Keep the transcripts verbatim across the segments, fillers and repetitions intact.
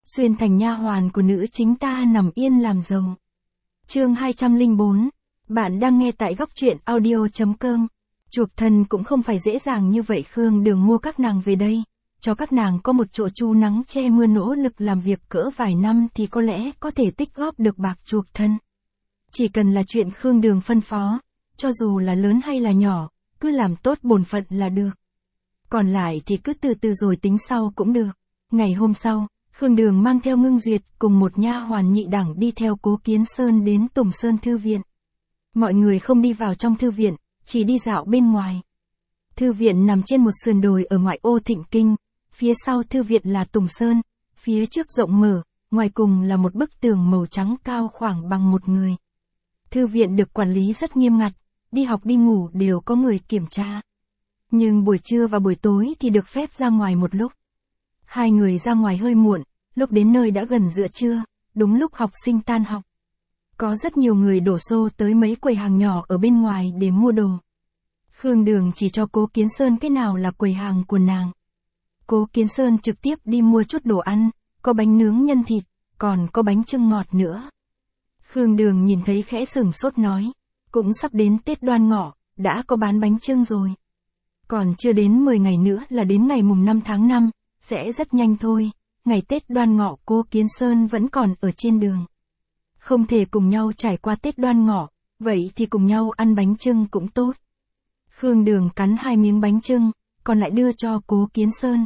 xuyên thành nha hoàn của nữ chính ta nằm yên làm giàu. Chương hai trăm lẻ bốn. Bạn đang nghe tại góc truyện audio chấm com. Chuộc thân cũng không phải dễ dàng như vậy. Khương Đường mua các nàng về đây, cho các nàng có một chỗ trú nắng che mưa, nỗ lực làm việc cỡ vài năm thì có lẽ có thể tích góp được bạc chuộc thân. Chỉ cần là chuyện Khương Đường phân phó, cho dù là lớn hay là nhỏ, cứ làm tốt bổn phận là được. Còn lại thì cứ từ từ rồi tính sau cũng được. Ngày hôm sau, Khương Đường mang theo Ngưng Duyệt cùng một nha hoàn nhị đẳng đi theo Cố Kiến Sơn đến Tùng Sơn Thư viện. Mọi người không đi vào trong thư viện, chỉ đi dạo bên ngoài. Thư viện nằm trên một sườn đồi ở ngoại ô Thịnh Kinh, phía sau thư viện là Tùng Sơn, phía trước rộng mở, ngoài cùng là một bức tường màu trắng cao khoảng bằng một người. Thư viện được quản lý rất nghiêm ngặt, đi học đi ngủ đều có người kiểm tra. Nhưng buổi trưa và buổi tối thì được phép ra ngoài một lúc. Hai người ra ngoài hơi muộn, lúc đến nơi đã gần giữa trưa, đúng lúc học sinh tan học. Có rất nhiều người đổ xô tới mấy quầy hàng nhỏ ở bên ngoài để mua đồ. Khương Đường chỉ cho Cố Kiến Sơn cái nào là quầy hàng của nàng. Cố Kiến Sơn trực tiếp đi mua chút đồ ăn, có bánh nướng nhân thịt, còn có bánh chưng ngọt nữa. Khương Đường nhìn thấy khẽ sửng sốt nói, cũng sắp đến Tết Đoan Ngọ, đã có bán bánh chưng rồi. Còn chưa đến mười ngày nữa là đến ngày mùng năm tháng năm, sẽ rất nhanh thôi, ngày Tết Đoan Ngọ Cố Kiến Sơn vẫn còn ở trên đường. Không thể cùng nhau trải qua Tết Đoan Ngọ, vậy thì cùng nhau ăn bánh chưng cũng tốt. Khương Đường cắn hai miếng bánh chưng, còn lại đưa cho Cố Kiến Sơn.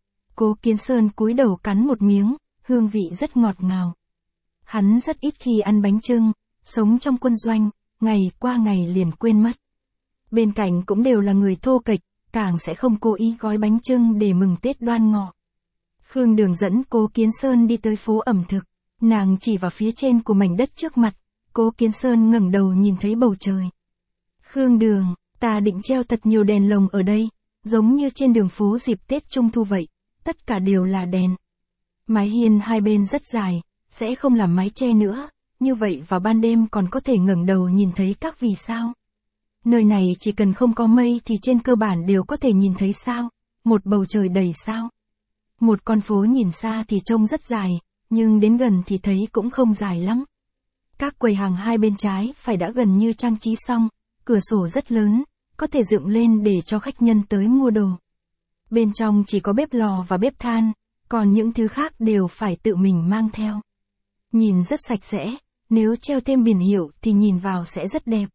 Cố Kiến Sơn cúi đầu cắn một miếng, hương vị rất ngọt ngào. Hắn rất ít khi ăn bánh chưng, sống trong quân doanh, ngày qua ngày liền quên mất. Bên cạnh cũng đều là người thô kệch, càng sẽ không cố ý gói bánh chưng để mừng Tết Đoan Ngọ. Khương Đường dẫn Cố Kiến Sơn đi tới phố ẩm thực, nàng chỉ vào phía trên của mảnh đất trước mặt. Cố Kiến Sơn ngẩng đầu nhìn thấy bầu trời. Khương Đường, ta định treo thật nhiều đèn lồng ở đây, giống như trên đường phố dịp Tết Trung Thu vậy, tất cả đều là đèn. Mái hiên hai bên rất dài, sẽ không làm mái che nữa, như vậy vào ban đêm còn có thể ngẩng đầu nhìn thấy các vì sao. Nơi này chỉ cần không có mây thì trên cơ bản đều có thể nhìn thấy sao, một bầu trời đầy sao. Một con phố nhìn xa thì trông rất dài, nhưng đến gần thì thấy cũng không dài lắm. Các quầy hàng hai bên trái phải đã gần như trang trí xong, cửa sổ rất lớn, có thể dựng lên để cho khách nhân tới mua đồ. Bên trong chỉ có bếp lò và bếp than, còn những thứ khác đều phải tự mình mang theo. Nhìn rất sạch sẽ, nếu treo thêm biển hiệu thì nhìn vào sẽ rất đẹp.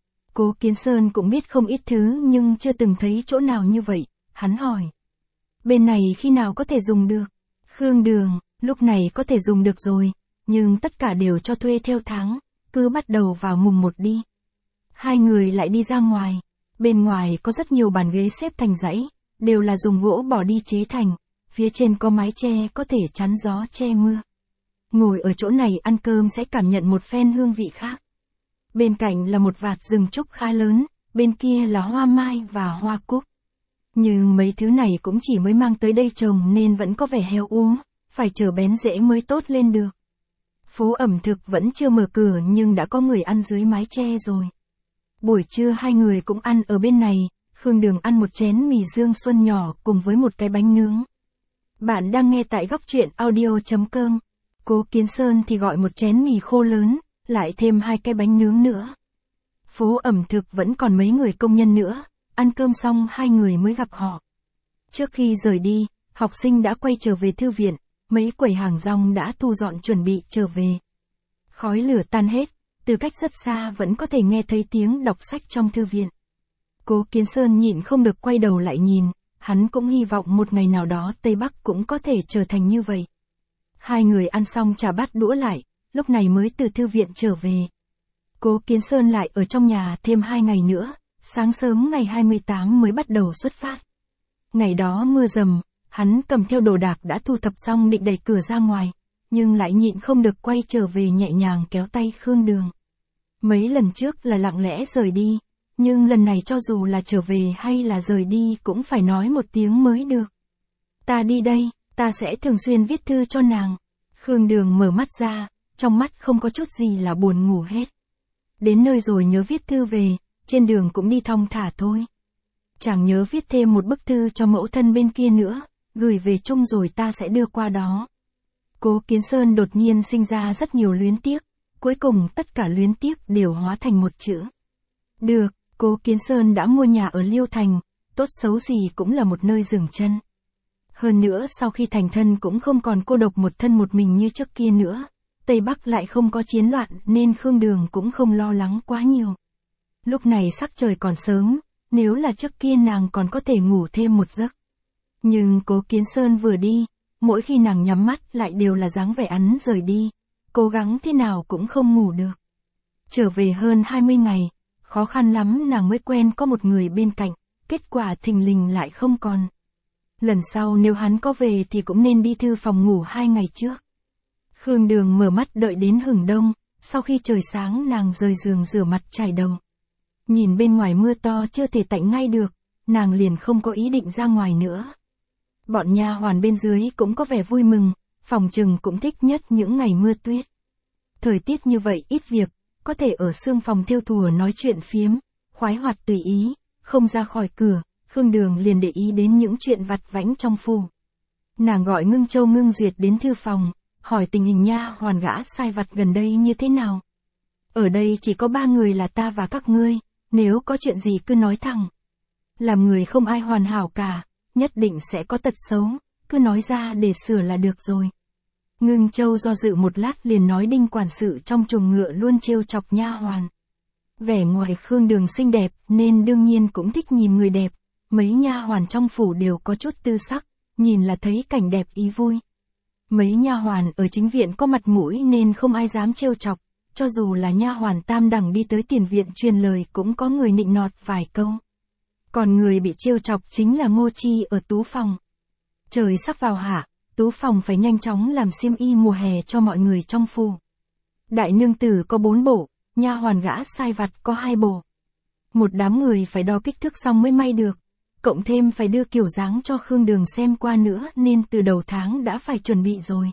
Cố Kiến Sơn cũng biết không ít thứ nhưng chưa từng thấy chỗ nào như vậy, hắn hỏi. Bên này khi nào có thể dùng được? Khương Đường, lúc này có thể dùng được rồi, nhưng tất cả đều cho thuê theo tháng, cứ bắt đầu vào mùng một đi. Hai người lại đi ra ngoài, bên ngoài có rất nhiều bàn ghế xếp thành dãy, đều là dùng gỗ bỏ đi chế thành, phía trên có mái che có thể chắn gió che mưa. Ngồi ở chỗ này ăn cơm sẽ cảm nhận một phen hương vị khác. Bên cạnh là một vạt rừng trúc khá lớn, bên kia là hoa mai và hoa cúc. Nhưng mấy thứ này cũng chỉ mới mang tới đây trồng nên vẫn có vẻ héo úa, phải chờ bén rễ mới tốt lên được. Phố ẩm thực vẫn chưa mở cửa nhưng đã có người ăn dưới mái che rồi. Buổi trưa hai người cũng ăn ở bên này, Khương Đường ăn một chén mì Dương Xuân nhỏ cùng với một cái bánh nướng. Bạn đang nghe tại góc truyện audio chấm com. Cố Kiến Sơn thì gọi một chén mì khô lớn, lại thêm hai cái bánh nướng nữa. Phố ẩm thực vẫn còn mấy người công nhân nữa, ăn cơm xong hai người mới gặp họ. Trước khi rời đi, học sinh đã quay trở về thư viện, mấy quầy hàng rong đã thu dọn chuẩn bị trở về. Khói lửa tan hết, từ cách rất xa vẫn có thể nghe thấy tiếng đọc sách trong thư viện. Cố Kiến Sơn nhịn không được quay đầu lại nhìn, hắn cũng hy vọng một ngày nào đó Tây Bắc cũng có thể trở thành như vậy. Hai người ăn xong trả bát đũa lại, lúc này mới từ thư viện trở về. Cố Kiến Sơn lại ở trong nhà thêm hai ngày nữa, sáng sớm ngày hai mươi tám mới bắt đầu xuất phát. Ngày đó mưa rầm, hắn cầm theo đồ đạc đã thu thập xong định đẩy cửa ra ngoài, nhưng lại nhịn không được quay trở về nhẹ nhàng kéo tay Khương Đường. Mấy lần trước là lặng lẽ rời đi, nhưng lần này cho dù là trở về hay là rời đi cũng phải nói một tiếng mới được. Ta đi đây, ta sẽ thường xuyên viết thư cho nàng. Khương Đường mở mắt ra, trong mắt không có chút gì là buồn ngủ hết. Đến nơi rồi nhớ viết thư về, trên đường cũng đi thong thả thôi. Chẳng nhớ viết thêm một bức thư cho mẫu thân bên kia nữa, gửi về chung rồi ta sẽ đưa qua đó. Cố Kiến Sơn đột nhiên sinh ra rất nhiều luyến tiếc, cuối cùng tất cả luyến tiếc đều hóa thành một chữ. Được, Cố Kiến Sơn đã mua nhà ở Liêu Thành, tốt xấu gì cũng là một nơi dừng chân. Hơn nữa sau khi thành thân cũng không còn cô độc một thân một mình như trước kia nữa, Tây Bắc lại không có chiến loạn nên Khương Đường cũng không lo lắng quá nhiều. Lúc này sắc trời còn sớm, nếu là trước kia nàng còn có thể ngủ thêm một giấc. Nhưng Cố Kiến Sơn vừa đi, mỗi khi nàng nhắm mắt lại đều là dáng vẻ ắn rời đi, cố gắng thế nào cũng không ngủ được. Trở về hơn hai mươi ngày, khó khăn lắm nàng mới quen có một người bên cạnh, kết quả thình lình lại không còn. Lần sau nếu hắn có về thì cũng nên đi thư phòng ngủ hai ngày trước. Khương Đường mở mắt đợi đến hửng đông, sau khi trời sáng nàng rời giường rửa mặt chải đầu. Nhìn bên ngoài mưa to chưa thể tạnh ngay được, nàng liền không có ý định ra ngoài nữa. Bọn nha hoàn bên dưới cũng có vẻ vui mừng, phòng trừng cũng thích nhất những ngày mưa tuyết. Thời tiết như vậy ít việc, có thể ở sương phòng thêu thùa nói chuyện phiếm, khoái hoạt tùy ý, không ra khỏi cửa, Khương Đường liền để ý đến những chuyện vặt vãnh trong phủ. Nàng gọi Ngưng Châu Ngưng Duyệt đến thư phòng, hỏi tình hình nha hoàn gã sai vặt gần đây như thế nào. Ở đây chỉ có ba người là ta và các ngươi, nếu có chuyện gì cứ nói thẳng. Làm người không ai hoàn hảo cả, nhất định sẽ có tật xấu, cứ nói ra để sửa là được rồi. Ngưng Châu do dự một lát liền nói Đinh quản sự trong chuồng ngựa luôn trêu chọc nha hoàn. Vẻ ngoài Khương Đường xinh đẹp nên đương nhiên cũng thích nhìn người đẹp, mấy nha hoàn trong phủ đều có chút tư sắc, nhìn là thấy cảnh đẹp ý vui. Mấy nha hoàn ở chính viện có mặt mũi nên không ai dám trêu chọc, cho dù là nha hoàn tam đẳng đi tới tiền viện truyền lời cũng có người nịnh nọt vài câu. Còn người bị trêu chọc chính là Ngô Chi ở tú phòng. Trời sắp vào hạ, tú phòng phải nhanh chóng làm xiêm y mùa hè cho mọi người trong phủ. Đại nương tử có bốn bộ, nha hoàn gã sai vặt có hai bộ. Một đám người phải đo kích thước xong mới may được, cộng thêm phải đưa kiểu dáng cho Khương Đường xem qua nữa nên từ đầu tháng đã phải chuẩn bị rồi.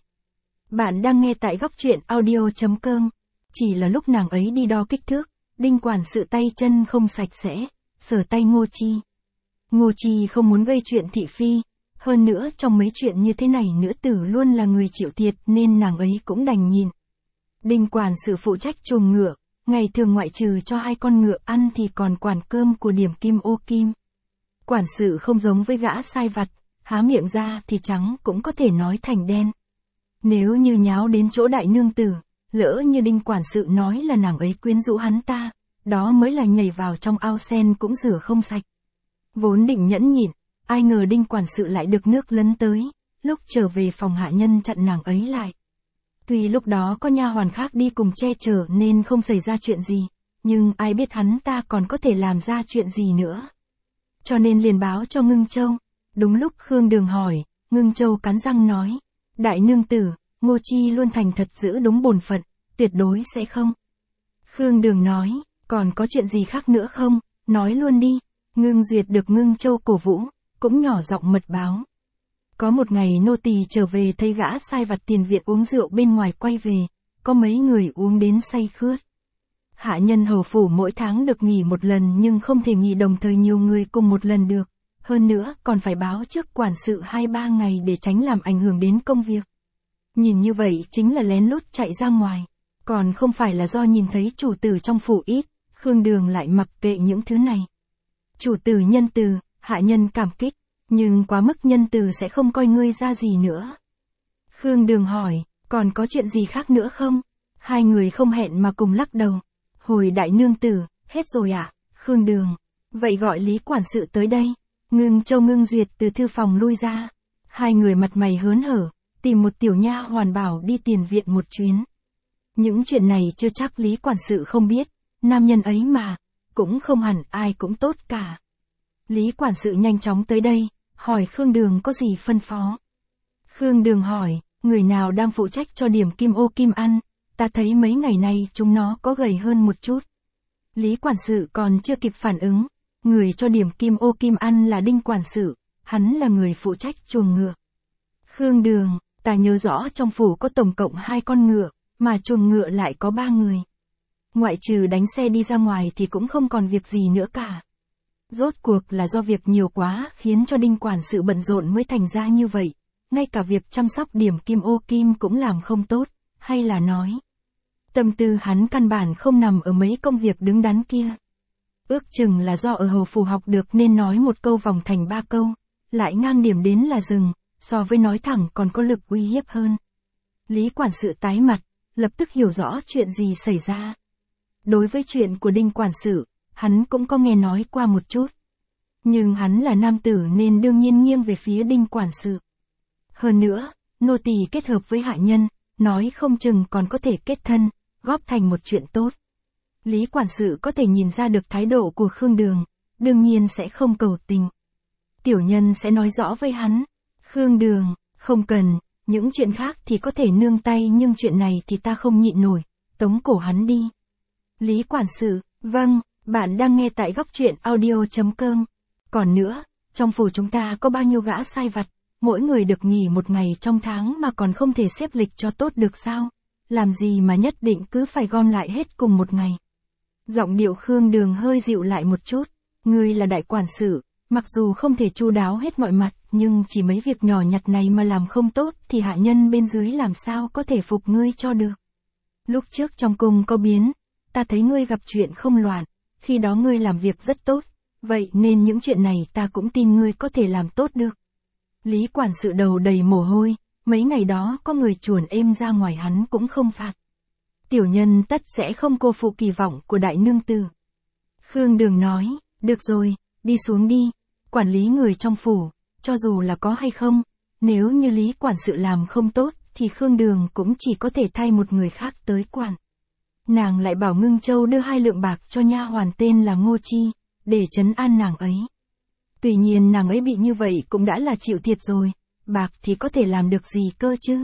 Bạn đang nghe tại góc truyện audio chấm com. Chỉ là lúc nàng ấy đi đo kích thước, Đinh quản sự tay chân không sạch sẽ, sờ tay Ngô Chi. Ngô Chi không muốn gây chuyện thị phi, hơn nữa trong mấy chuyện như thế này nữ tử luôn là người chịu thiệt nên nàng ấy cũng đành nhìn. Đinh quản sự phụ trách chuồng ngựa, ngày thường ngoại trừ cho hai con ngựa ăn thì còn quản cơm của Điểm Kim Ô Kim. Quản sự không giống với gã sai vặt, há miệng ra thì trắng cũng có thể nói thành đen. Nếu như nháo đến chỗ đại nương tử, lỡ như Đinh quản sự nói là nàng ấy quyến rũ hắn ta, đó mới là nhảy vào trong ao sen cũng rửa không sạch. Vốn định nhẫn nhịn, ai ngờ Đinh quản sự lại được nước lấn tới, lúc trở về phòng hạ nhân chặn nàng ấy lại. Tuy lúc đó có nha hoàn khác đi cùng che chở nên không xảy ra chuyện gì, nhưng ai biết hắn ta còn có thể làm ra chuyện gì nữa. Cho nên liền báo cho Ngưng Châu. Đúng lúc Khương Đường hỏi, Ngưng Châu cắn răng nói, đại nương tử, Ngô Chi luôn thành thật giữ đúng bổn phận, tuyệt đối sẽ không. Khương Đường nói, còn có chuyện gì khác nữa không, nói luôn đi. Ngưng Duyệt được Ngưng Châu cổ vũ, cũng nhỏ giọng mật báo. Có một ngày nô tỳ trở về thấy gã sai vặt tiền viện uống rượu bên ngoài quay về, có mấy người uống đến say khướt. Hạ nhân hầu phủ mỗi tháng được nghỉ một lần nhưng không thể nghỉ đồng thời nhiều người cùng một lần được, hơn nữa còn phải báo trước quản sự hai ba ngày để tránh làm ảnh hưởng đến công việc. Nhìn như vậy chính là lén lút chạy ra ngoài, còn không phải là do nhìn thấy chủ tử trong phủ ít, Khương Đường lại mặc kệ những thứ này. Chủ tử nhân từ, hạ nhân cảm kích, nhưng quá mức nhân từ sẽ không coi ngươi ra gì nữa. Khương Đường hỏi, còn có chuyện gì khác nữa không? Hai người không hẹn mà cùng lắc đầu. Hồi đại nương tử, hết rồi ạ, à? Khương Đường. Vậy gọi Lý quản sự tới đây. Ngưng Châu Ngưng Duyệt từ thư phòng lui ra. Hai người mặt mày hớn hở, tìm một tiểu nha hoàn bảo đi tiền viện một chuyến. Những chuyện này chưa chắc Lý quản sự không biết, nam nhân ấy mà, cũng không hẳn ai cũng tốt cả. Lý quản sự nhanh chóng tới đây, hỏi Khương Đường có gì phân phó. Khương Đường hỏi, người nào đang phụ trách cho Điểm Kim Ô Kim ăn, ta thấy mấy ngày nay chúng nó có gầy hơn một chút. Lý quản sự còn chưa kịp phản ứng, người cho Điểm Kim Ô Kim ăn là Đinh quản sự, hắn là người phụ trách chuồng ngựa. Khương Đường, ta nhớ rõ trong phủ có tổng cộng hai con ngựa, mà chuồng ngựa lại có ba người. Ngoại trừ đánh xe đi ra ngoài thì cũng không còn việc gì nữa cả. Rốt cuộc là do việc nhiều quá khiến cho Đinh quản sự bận rộn mới thành ra như vậy. ngay cả việc chăm sóc điểm kim ô kim cũng làm không tốt, hay là nói. Tâm tư hắn căn bản không nằm ở mấy công việc đứng đắn kia. Ước chừng là do ở hầu phủ học được nên nói một câu vòng thành ba câu, lại ngang điểm đến là dừng, so với nói thẳng còn có lực uy hiếp hơn. Lý quản sự tái mặt, lập tức hiểu rõ chuyện gì xảy ra. Đối với chuyện của Đinh quản sự, hắn cũng có nghe nói qua một chút. Nhưng hắn là nam tử nên đương nhiên nghiêng về phía Đinh quản sự. Hơn nữa, nô tỳ kết hợp với hạ nhân, nói không chừng còn có thể kết thân, góp thành một chuyện tốt. Lý quản sự có thể nhìn ra được thái độ của Khương Đường, đương nhiên sẽ không cầu tình. Tiểu nhân sẽ nói rõ với hắn. Khương Đường, không cần, những chuyện khác thì có thể nương tay nhưng chuyện này thì ta không nhịn nổi, tống cổ hắn đi. Lý quản sự, vâng, bạn đang nghe tại góc truyện audio chấm com. Còn nữa, trong phủ chúng ta có bao nhiêu gã sai vặt, mỗi người được nghỉ một ngày trong tháng mà còn không thể xếp lịch cho tốt được sao? Làm gì mà nhất định cứ phải gom lại hết cùng một ngày? Giọng điệu Khương Đường hơi dịu lại một chút. Ngươi là đại quản sự, mặc dù không thể chu đáo hết mọi mặt, nhưng chỉ mấy việc nhỏ nhặt này mà làm không tốt thì hạ nhân bên dưới làm sao có thể phục ngươi cho được. Lúc trước trong cung có biến, ta thấy ngươi gặp chuyện không loạn, khi đó ngươi làm việc rất tốt, vậy nên những chuyện này ta cũng tin ngươi có thể làm tốt được. Lý quản sự đầu đầy mồ hôi, mấy ngày đó có người chuồn êm ra ngoài hắn cũng không phạt. Tiểu nhân tất sẽ không cô phụ kỳ vọng của đại nương tử. Khương Đường nói, được rồi, đi xuống đi, quản lý người trong phủ, cho dù là có hay không, nếu như Lý quản sự làm không tốt, thì Khương Đường cũng chỉ có thể thay một người khác tới quản. Nàng lại bảo Ngưng Châu đưa hai lượng bạc cho nha hoàn tên là Ngô Chi, để trấn an nàng ấy. Tuy nhiên nàng ấy bị như vậy cũng đã là chịu thiệt rồi, bạc thì có thể làm được gì cơ chứ.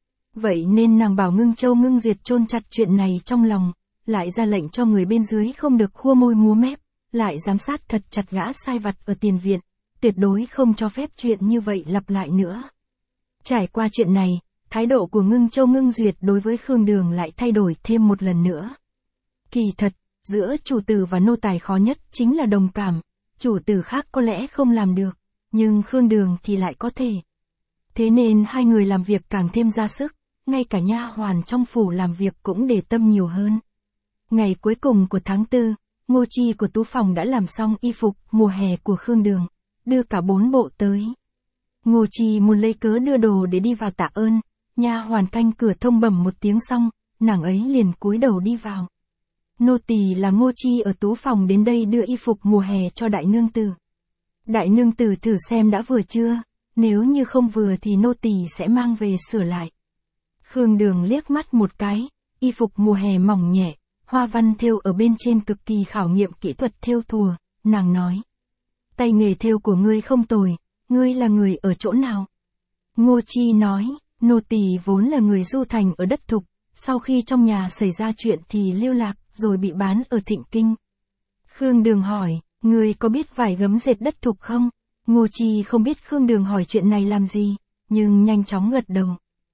Vậy nên nàng bảo Ngưng Châu Ngưng Duyệt chôn chặt chuyện này trong lòng, lại ra lệnh cho người bên dưới không được khua môi múa mép, lại giám sát thật chặt gã sai vặt ở tiền viện, tuyệt đối không cho phép chuyện như vậy lặp lại nữa. Trải qua chuyện này, thái độ của Ngưng Châu Ngưng Duyệt đối với Khương Đường lại thay đổi thêm một lần nữa. Kỳ thật, giữa chủ tử và nô tài khó nhất chính là đồng cảm, chủ tử khác có lẽ không làm được, nhưng Khương Đường thì lại có thể. Thế nên hai người làm việc càng thêm ra sức, ngay cả nha hoàn trong phủ làm việc cũng để tâm nhiều hơn. Ngày cuối cùng của tháng tư, Ngô Chi của Tú Phòng đã làm xong y phục mùa hè của Khương Đường, đưa cả bốn bộ tới. Ngô Chi muốn lấy cớ đưa đồ để đi vào tạ ơn, nha hoàn canh cửa thông bẩm một tiếng xong, nàng ấy liền cúi đầu đi vào. Nô tỳ là Ngô Chi ở Tú Phòng đến đây đưa y phục mùa hè cho đại nương tử. Đại nương tử thử xem đã vừa chưa, nếu như không vừa thì nô tỳ sẽ mang về sửa lại. Khương Đường liếc mắt một cái, y phục mùa hè mỏng nhẹ, hoa văn thêu ở bên trên cực kỳ khảo nghiệm kỹ thuật thêu thùa, nàng nói. Tay nghề thêu của ngươi không tồi, ngươi là người ở chỗ nào? Ngô Chi nói, nô tỳ vốn là người du thành ở đất Thục, sau khi trong nhà xảy ra chuyện thì lưu lạc, rồi bị bán ở Thịnh Kinh. Khương Đường hỏi, ngươi có biết vải gấm dệt đất Thục không? Ngô Chi không biết Khương Đường hỏi chuyện này làm gì, nhưng nhanh chóng gật đầu.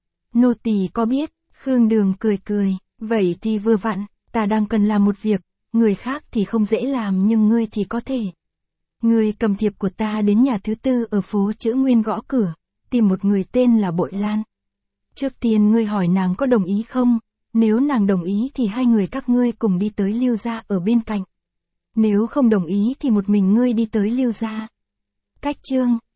Nô tỳ có biết, Khương Đường cười cười, vậy thì vừa vặn, ta đang cần làm một việc, người khác thì không dễ làm nhưng ngươi thì có thể. Ngươi cầm thiệp của ta đến nhà thứ tư ở phố Chữ Nguyên gõ cửa, tìm một người tên là Bội Lan. Trước tiên ngươi hỏi nàng có đồng ý không, nếu nàng đồng ý thì hai người các ngươi cùng đi tới Liêu gia ở bên cạnh. Nếu không đồng ý thì một mình ngươi đi tới Liêu gia. Cách chương